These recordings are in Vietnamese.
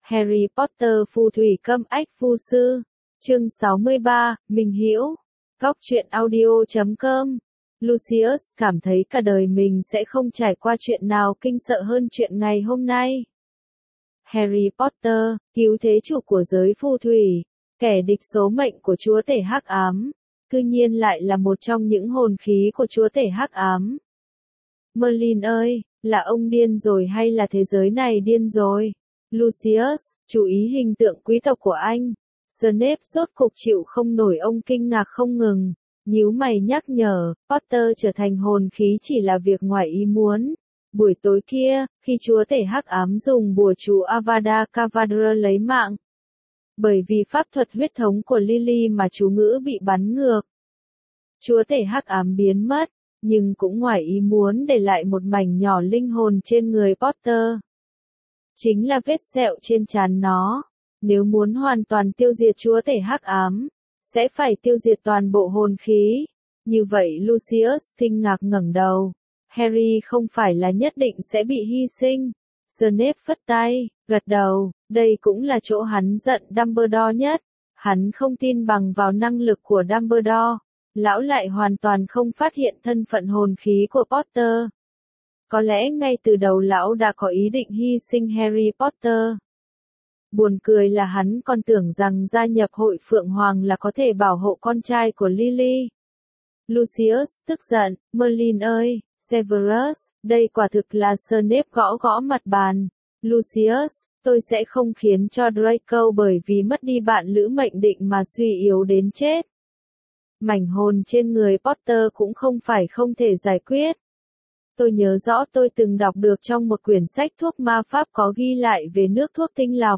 Harry Potter phù thủy câm ách phù sư. Chương 63, Minh Hiễu. Góc truyện audio.com. Lucius cảm thấy cả đời mình sẽ không trải qua chuyện nào kinh sợ hơn chuyện ngày hôm nay. Harry Potter, cứu thế chủ của giới phù thủy, kẻ địch số mệnh của chúa tể hắc ám, cư nhiên lại là một trong những hồn khí của chúa tể hắc ám. Merlin ơi, là ông điên rồi hay là thế giới này điên rồi? Lucius, chú ý hình tượng quý tộc của anh. Snape rốt cục chịu không nổi, ông kinh ngạc không ngừng, nhíu mày nhắc nhở, Potter trở thành hồn khí chỉ là việc ngoài ý muốn. Buổi tối kia, khi chúa tể hắc ám dùng bùa chú Avada Kedavra lấy mạng, bởi vì pháp thuật huyết thống của Lily mà chú ngữ bị bắn ngược, chúa tể hắc ám biến mất, nhưng cũng ngoài ý muốn để lại một mảnh nhỏ linh hồn trên người Potter. Chính là vết sẹo trên trán nó. Nếu muốn hoàn toàn tiêu diệt chúa tể hắc ám, sẽ phải tiêu diệt toàn bộ hồn khí. Như vậy Lucius kinh ngạc ngẩng đầu. Harry không phải là nhất định sẽ bị hy sinh. Snape phất tay, gật đầu, đây cũng là chỗ hắn giận Dumbledore nhất. Hắn không tin bằng vào năng lực của Dumbledore. Lão lại hoàn toàn không phát hiện thân phận hồn khí của Potter. Có lẽ ngay từ đầu lão đã có ý định hy sinh Harry Potter. Buồn cười là hắn còn tưởng rằng gia nhập hội Phượng Hoàng là có thể bảo hộ con trai của Lily. Lucius tức giận, Merlin ơi, Severus, đây quả thực là Snape gõ gõ mặt bàn. Lucius, tôi sẽ không khiến cho Draco bởi vì mất đi bạn lữ mệnh định mà suy yếu đến chết. Mảnh hồn trên người Potter cũng không phải không thể giải quyết. Tôi nhớ rõ tôi từng đọc được trong một quyển sách thuốc ma pháp có ghi lại về nước thuốc tinh lọc.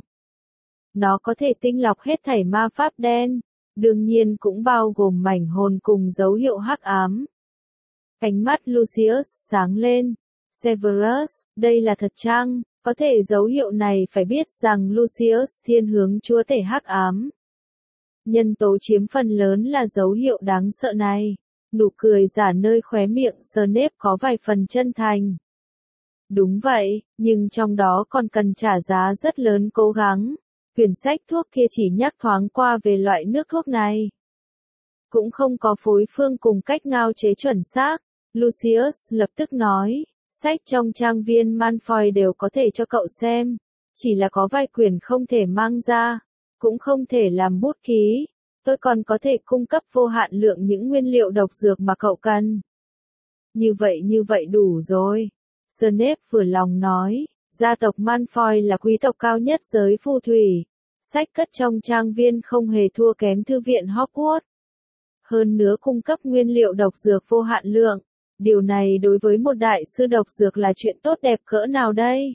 Nó có thể tinh lọc hết thảy ma pháp đen, đương nhiên cũng bao gồm mảnh hồn cùng dấu hiệu hắc ám. Ánh mắt Lucius sáng lên. Severus, đây là thật chăng? Có thể dấu hiệu này phải biết rằng Lucius thiên hướng chúa tể hắc ám. Nhân tố chiếm phần lớn là dấu hiệu đáng sợ này. Nụ cười giả nơi khóe miệng Snape có vài phần chân thành. Đúng vậy, nhưng trong đó còn cần trả giá rất lớn cố gắng. Quyển sách thuốc kia chỉ nhắc thoáng qua về loại nước thuốc này. Cũng không có phối phương cùng cách ngao chế chuẩn xác. Lucius lập tức nói, sách trong trang viên Malfoy đều có thể cho cậu xem. Chỉ là có vài quyển không thể mang ra, cũng không thể làm bút ký. Tôi còn có thể cung cấp vô hạn lượng những nguyên liệu độc dược mà cậu cần. Như vậy đủ rồi. Snape vừa lòng nói, gia tộc Malfoy là quý tộc cao nhất giới phù thủy. Sách cất trong trang viên không hề thua kém thư viện Hogwarts. Hơn nữa cung cấp nguyên liệu độc dược vô hạn lượng. Điều này đối với một đại sư độc dược là chuyện tốt đẹp cỡ nào đây?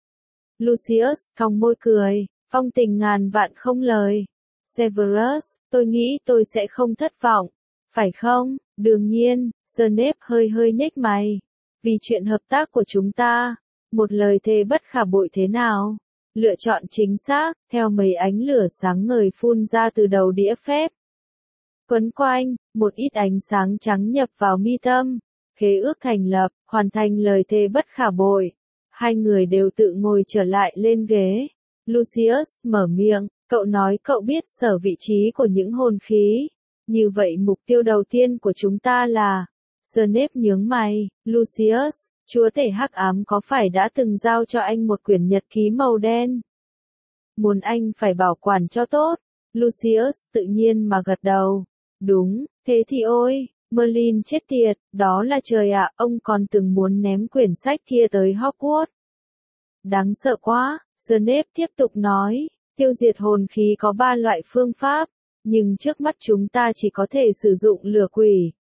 Lucius cong môi cười, phong tình ngàn vạn không lời. Severus, tôi nghĩ tôi sẽ không thất vọng, phải không? Đương nhiên, Snape hơi nhếch mày. Vì chuyện hợp tác của chúng ta, một lời thề bất khả bội thế nào? Lựa chọn chính xác, theo mấy ánh lửa sáng ngời phun ra từ đầu đĩa phép. Quấn quanh, một ít ánh sáng trắng nhập vào mi tâm. Khế ước thành lập, hoàn thành lời thề bất khả bội. Hai người đều tự ngồi trở lại lên ghế. Lucius mở miệng, cậu nói cậu biết sở vị trí của những hồn khí. Như vậy mục tiêu đầu tiên của chúng ta là... Snape nhướng mày, Lucius, chúa tể hắc ám có phải đã từng giao cho anh một quyển nhật ký màu đen? Muốn anh phải bảo quản cho tốt. Lucius tự nhiên mà gật đầu. Đúng, thế thì ôi, Merlin chết tiệt, đó là trời ạ, ông còn từng muốn ném quyển sách kia tới Hogwarts. Đáng sợ quá, Snape tiếp tục nói, tiêu diệt hồn khí có 3 loại phương pháp, nhưng trước mắt chúng ta chỉ có thể sử dụng lửa quỷ.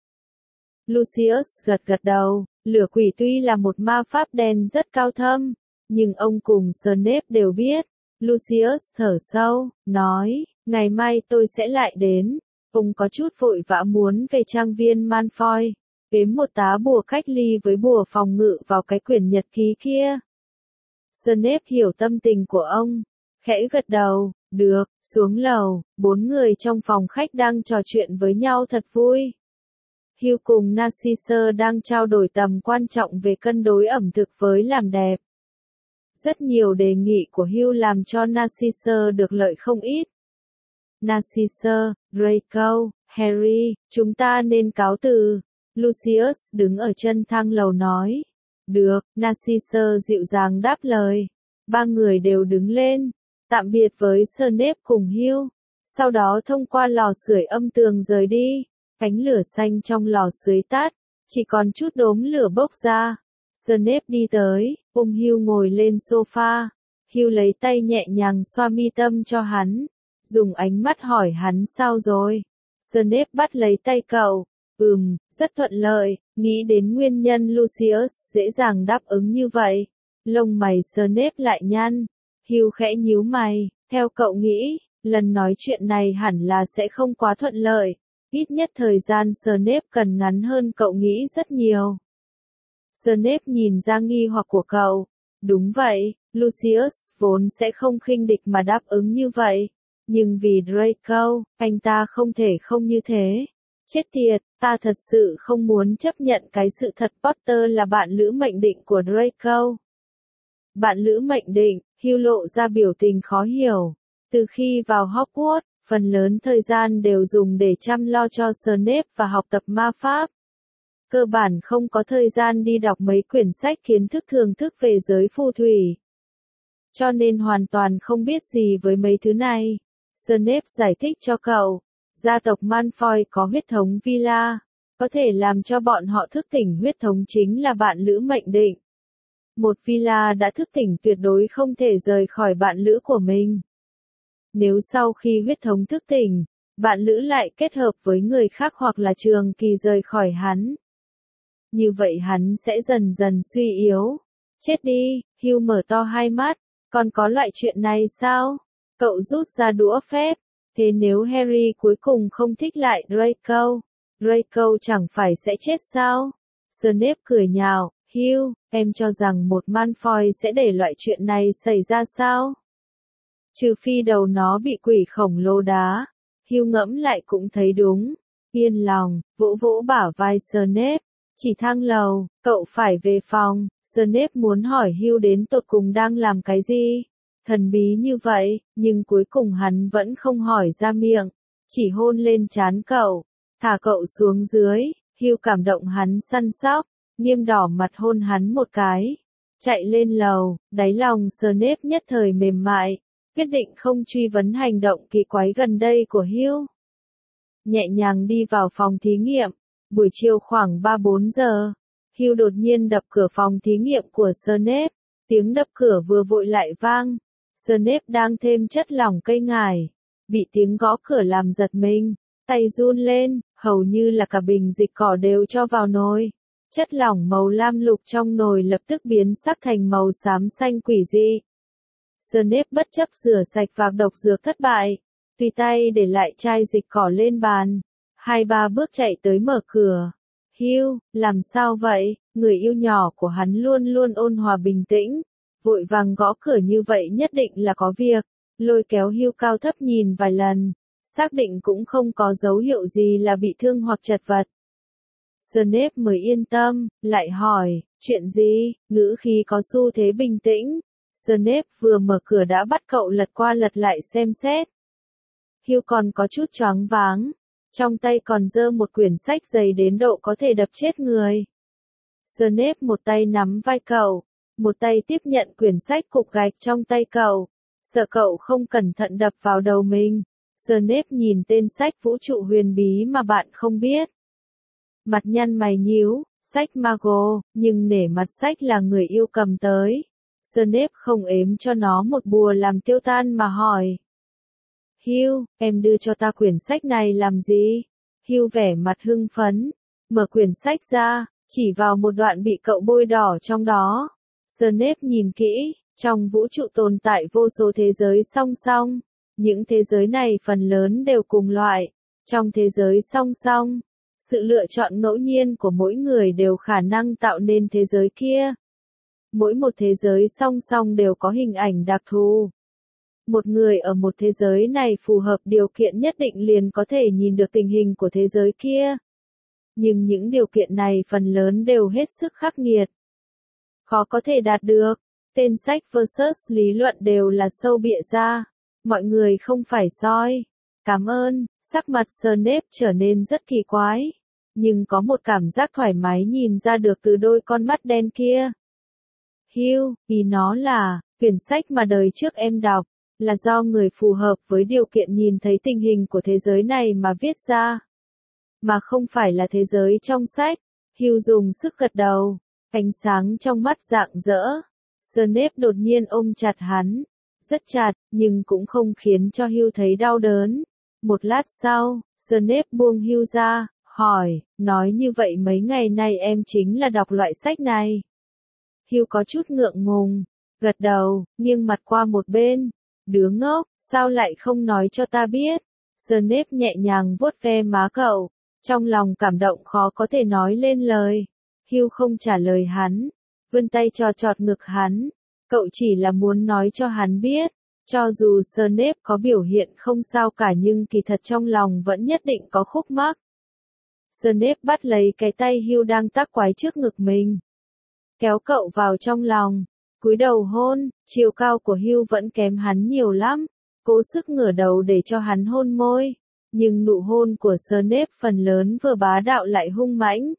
Lucius gật đầu, lửa quỷ tuy là một ma pháp đen rất cao thâm, nhưng ông cùng Snape đều biết. Lucius thở sâu, nói, ngày mai tôi sẽ lại đến. Ông có chút vội vã muốn về trang viên Malfoy, ếm một tá bùa cách ly với bùa phòng ngự vào cái quyển nhật ký kia. Snape hiểu tâm tình của ông, khẽ gật đầu, được, xuống lầu, 4 người trong phòng khách đang trò chuyện với nhau thật vui. Hugh cùng Narcissa đang trao đổi tầm quan trọng về cân đối ẩm thực với làm đẹp. Rất nhiều đề nghị của Hugh làm cho Narcissus được lợi không ít. Narcissus, Draco, Harry, chúng ta nên cáo từ. Lucius đứng ở chân thang lầu nói. Được, Narcissus dịu dàng đáp lời. Ba người đều đứng lên, tạm biệt với Snape cùng Hugh. Sau đó thông qua lò sưởi âm tường rời đi. Ánh lửa xanh trong lò sưởi tắt, chỉ còn chút đốm lửa bốc ra. Snape đi tới, ôm Hugh ngồi lên sofa. Hugh lấy tay nhẹ nhàng xoa mi tâm cho hắn, dùng ánh mắt hỏi hắn sao rồi. Snape bắt lấy tay cậu. Rất thuận lợi, nghĩ đến nguyên nhân Lucius dễ dàng đáp ứng như vậy. Lông mày Snape lại nhăn. Hugh khẽ nhíu mày, theo cậu nghĩ, lần nói chuyện này hẳn là sẽ không quá thuận lợi. Ít nhất thời gian Snape cần ngắn hơn cậu nghĩ rất nhiều. Snape nhìn ra nghi hoặc của cậu. Đúng vậy, Lucius vốn sẽ không khinh địch mà đáp ứng như vậy. Nhưng vì Draco, anh ta không thể không như thế. Chết tiệt, ta thật sự không muốn chấp nhận cái sự thật Potter là bạn lữ mệnh định của Draco. Bạn lữ mệnh định, Hugh lộ ra biểu tình khó hiểu. Từ khi vào Hogwarts, phần lớn thời gian đều dùng để chăm lo cho Snape và học tập ma pháp. Cơ bản không có thời gian đi đọc mấy quyển sách kiến thức thưởng thức về giới phù thủy. Cho nên hoàn toàn không biết gì với mấy thứ này. Snape giải thích cho cậu. Gia tộc Malfoy có huyết thống Villa, có thể làm cho bọn họ thức tỉnh huyết thống chính là bạn lữ mệnh định. Một Villa đã thức tỉnh tuyệt đối không thể rời khỏi bạn lữ của mình. Nếu sau khi huyết thống thức tỉnh, bạn lữ lại kết hợp với người khác hoặc là trường kỳ rời khỏi hắn. Như vậy hắn sẽ dần dần suy yếu. Chết đi, Hugh mở to hai mắt, còn có loại chuyện này sao? Cậu rút ra đũa phép. Thế nếu Harry cuối cùng không thích lại Draco chẳng phải sẽ chết sao? Snape cười nhạo, Hugh, em cho rằng một Malfoy sẽ để loại chuyện này xảy ra sao? Trừ phi đầu nó bị quỷ khổng lồ đá. Hugh ngẫm lại cũng thấy đúng. Yên lòng, vỗ vỗ bả vai Snape. Chỉ thang lầu, cậu phải về phòng. Snape muốn hỏi Hugh đến tột cùng đang làm cái gì? Thần bí như vậy, nhưng cuối cùng hắn vẫn không hỏi ra miệng. Chỉ hôn lên trán cậu. Thả cậu xuống dưới. Hugh cảm động hắn săn sóc. Nghiêm đỏ mặt hôn hắn một cái. Chạy lên lầu, đáy lòng Snape nhất thời mềm mại. Quyết định không truy vấn hành động kỳ quái gần đây của Hugh. Nhẹ nhàng đi vào phòng thí nghiệm. Buổi chiều khoảng 3-4 giờ, Hugh đột nhiên đập cửa phòng thí nghiệm của Snape. Tiếng đập cửa vừa vội lại vang. Snape đang thêm chất lỏng cây ngải. Bị tiếng gõ cửa làm giật mình. Tay run lên, hầu như là cả bình dịch cỏ đều cho vào nồi. Chất lỏng màu lam lục trong nồi lập tức biến sắc thành màu xám xanh quỷ dị. Snape bất chấp rửa sạch vạc độc dược thất bại. Tùy tay để lại chai dịch cỏ lên bàn. 2-3 bước chạy tới mở cửa. Hugh, làm sao vậy? Người yêu nhỏ của hắn luôn luôn ôn hòa bình tĩnh. Vội vàng gõ cửa như vậy nhất định là có việc. Lôi kéo Hugh cao thấp nhìn vài lần. Xác định cũng không có dấu hiệu gì là bị thương hoặc chật vật. Snape mới yên tâm, lại hỏi, chuyện gì? Ngữ khí có xu thế bình tĩnh. Snape vừa mở cửa đã bắt cậu lật qua lật lại xem xét. Hugh còn có chút choáng váng. Trong tay còn giơ một quyển sách dày đến độ có thể đập chết người. Snape một tay nắm vai cậu, một tay tiếp nhận quyển sách cục gạch trong tay cậu. Sợ cậu không cẩn thận đập vào đầu mình. Snape nhìn tên sách vũ trụ huyền bí mà bạn không biết. Mặt nhăn mày nhíu, sách Mago, nhưng nể mặt sách là người yêu cầm tới. Snape không ếm cho nó một bùa làm tiêu tan mà hỏi. Hugh, em đưa cho ta quyển sách này làm gì? Hugh vẻ mặt hưng phấn, mở quyển sách ra, chỉ vào một đoạn bị cậu bôi đỏ trong đó. Snape nhìn kỹ, trong vũ trụ tồn tại vô số thế giới song song. Những thế giới này phần lớn đều cùng loại. Trong thế giới song song, sự lựa chọn ngẫu nhiên của mỗi người đều khả năng tạo nên thế giới kia. Mỗi một thế giới song song đều có hình ảnh đặc thù. Một người ở một thế giới này phù hợp điều kiện nhất định liền có thể nhìn được tình hình của thế giới kia. Nhưng những điều kiện này phần lớn đều hết sức khắc nghiệt. Khó có thể đạt được. Tên sách versus lý luận đều là sâu bịa ra. Mọi người không phải soi. Cảm ơn, sắc mặt Snape trở nên rất kỳ quái. Nhưng có một cảm giác thoải mái nhìn ra được từ đôi con mắt đen kia. Hugh, ý nó là, quyển sách mà đời trước em đọc, là do người phù hợp với điều kiện nhìn thấy tình hình của thế giới này mà viết ra. Mà không phải là thế giới trong sách. Hugh dùng sức gật đầu, ánh sáng trong mắt rạng rỡ. Snape đột nhiên ôm chặt hắn. Rất chặt, nhưng cũng không khiến cho Hugh thấy đau đớn. Một lát sau, Snape buông Hugh ra, hỏi, nói như vậy mấy ngày nay em chính là đọc loại sách này. Hugh có chút ngượng ngùng, gật đầu, nghiêng mặt qua một bên. Đứa ngốc, sao lại không nói cho ta biết? Snape nhẹ nhàng vuốt ve má cậu, trong lòng cảm động khó có thể nói lên lời. Hugh không trả lời hắn, vươn tay trò chọt ngực hắn. Cậu chỉ là muốn nói cho hắn biết, cho dù Snape có biểu hiện không sao cả nhưng kỳ thật trong lòng vẫn nhất định có khúc mắc. Snape bắt lấy cái tay Hugh đang tác quái trước ngực mình, kéo cậu vào trong lòng, cúi đầu hôn. Chiều cao của Hugh vẫn kém hắn nhiều lắm, cố sức ngửa đầu để cho hắn hôn môi, nhưng nụ hôn của Snape phần lớn vừa bá đạo lại hung mãnh,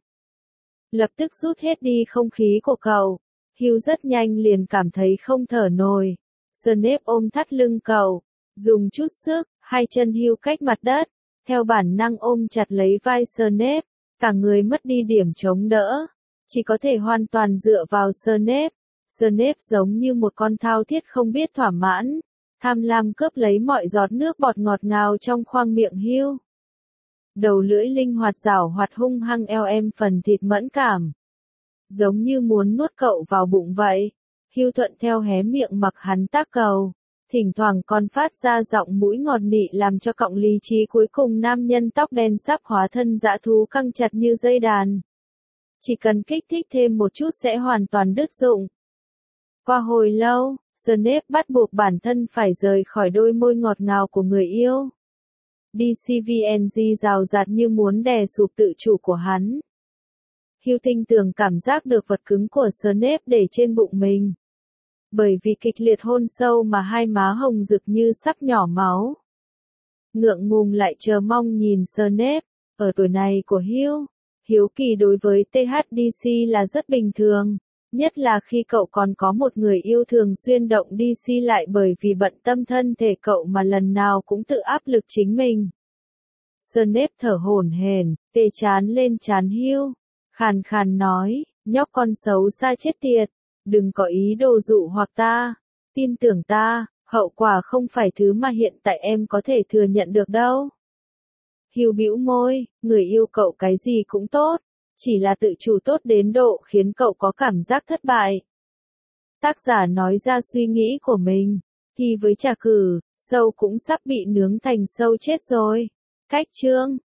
lập tức rút hết đi không khí của cậu. Hugh rất nhanh liền cảm thấy không thở nổi. Snape ôm thắt lưng cậu, dùng chút sức, hai chân Hugh cách mặt đất, theo bản năng ôm chặt lấy vai Snape, cả người mất đi điểm chống đỡ, chỉ có thể hoàn toàn dựa vào Snape. Snape giống như một con thao thiết không biết thỏa mãn, tham lam cướp lấy mọi giọt nước bọt ngọt ngào trong khoang miệng Hugh. Đầu lưỡi linh hoạt rảo hoạt hung hăng eo em phần thịt mẫn cảm, giống như muốn nuốt cậu vào bụng vậy. Hugh thuận theo hé miệng mặc hắn tác cầu, thỉnh thoảng còn phát ra giọng mũi ngọt nị làm cho cọng lý trí cuối cùng nam nhân tóc đen sắp hóa thân dã thú căng chặt như dây đàn. Chỉ cần kích thích thêm một chút sẽ hoàn toàn đứt dụng. Qua hồi lâu, Snape bắt buộc bản thân phải rời khỏi đôi môi ngọt ngào của người yêu. DCVNG rào rạt như muốn đè sụp tự chủ của hắn. Hugh tinh tường cảm giác được vật cứng của Snape để trên bụng mình. Bởi vì kịch liệt hôn sâu mà hai má hồng rực như sắp nhỏ máu. Ngượng ngùng lại chờ mong nhìn Snape. Ở tuổi này của Hugh, hiếu kỳ đối với THDC là rất bình thường. Nhất là khi cậu còn có một người yêu thường xuyên động DC lại bởi vì bận tâm thân thể cậu mà lần nào cũng tự áp lực chính mình. Snape thở hổn hển, tê chán lên trán Hugh, khàn khàn nói, nhóc con xấu xa chết tiệt, đừng có ý đồ dụ hoặc ta, tin tưởng ta, hậu quả không phải thứ mà hiện tại em có thể thừa nhận được đâu. Hugh bĩu môi, người yêu cậu cái gì cũng tốt, chỉ là tự chủ tốt đến độ khiến cậu có cảm giác thất bại. Tác giả nói ra suy nghĩ của mình, thì với trà cử, sâu cũng sắp bị nướng thành sâu chết rồi. Cách chương